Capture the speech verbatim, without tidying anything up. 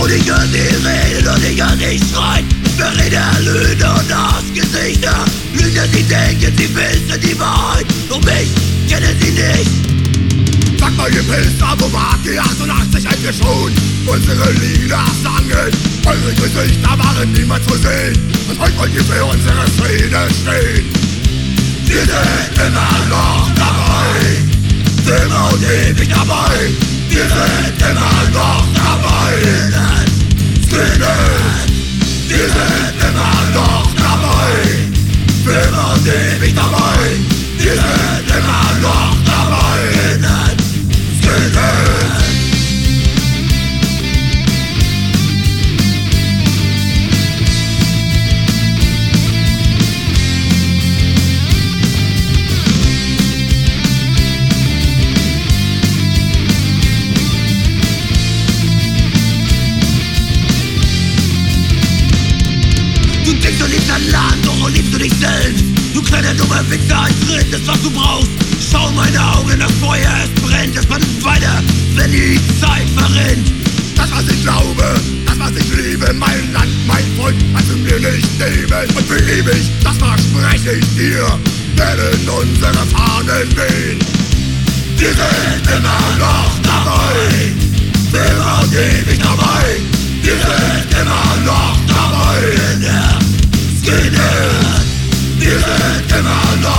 Und ich höre sie reden und ich höre sie schreien. Verräter, Lüge und Arschgesichter. Lüge, sie denken, sie wissen die Wahrheit. Und mich kennen sie nicht. Sag mal, ihr Pilzer, wo wart ihr achtundachtzig eigentlich schon? Unsere Lieder sangen, eure Gesichter waren niemals zu sehen. Und heute wollt ihr für unsere Szene stehen. Wir sind immer noch dabei, für immer und ewig dabei. Wir sind immer noch dabei, Skinhead. Wir sind immer noch dabei, für immer und ewig dabei. Wir sind immer noch dabei, Skinhead. Du liebst ein Land, doch liebst du dich selbst. Du kleiner dummer Wichser, ein Tritt ist, was du brauchst. Schau meine Augen, das Feuer, es brennt. Es brennt weiter, wenn die Zeit verrinnt. Das, was ich glaube, das, was ich liebe, mein Land, mein Volk, kannst du mir nicht nehmen. Und für ewig, das verspreche ich dir, werden unsere Fahnen wehen. Wir sind immer noch dabei, für immer und ewig dabei. Wir sind immer noch dabei, Skinhead. Wir sind immer noch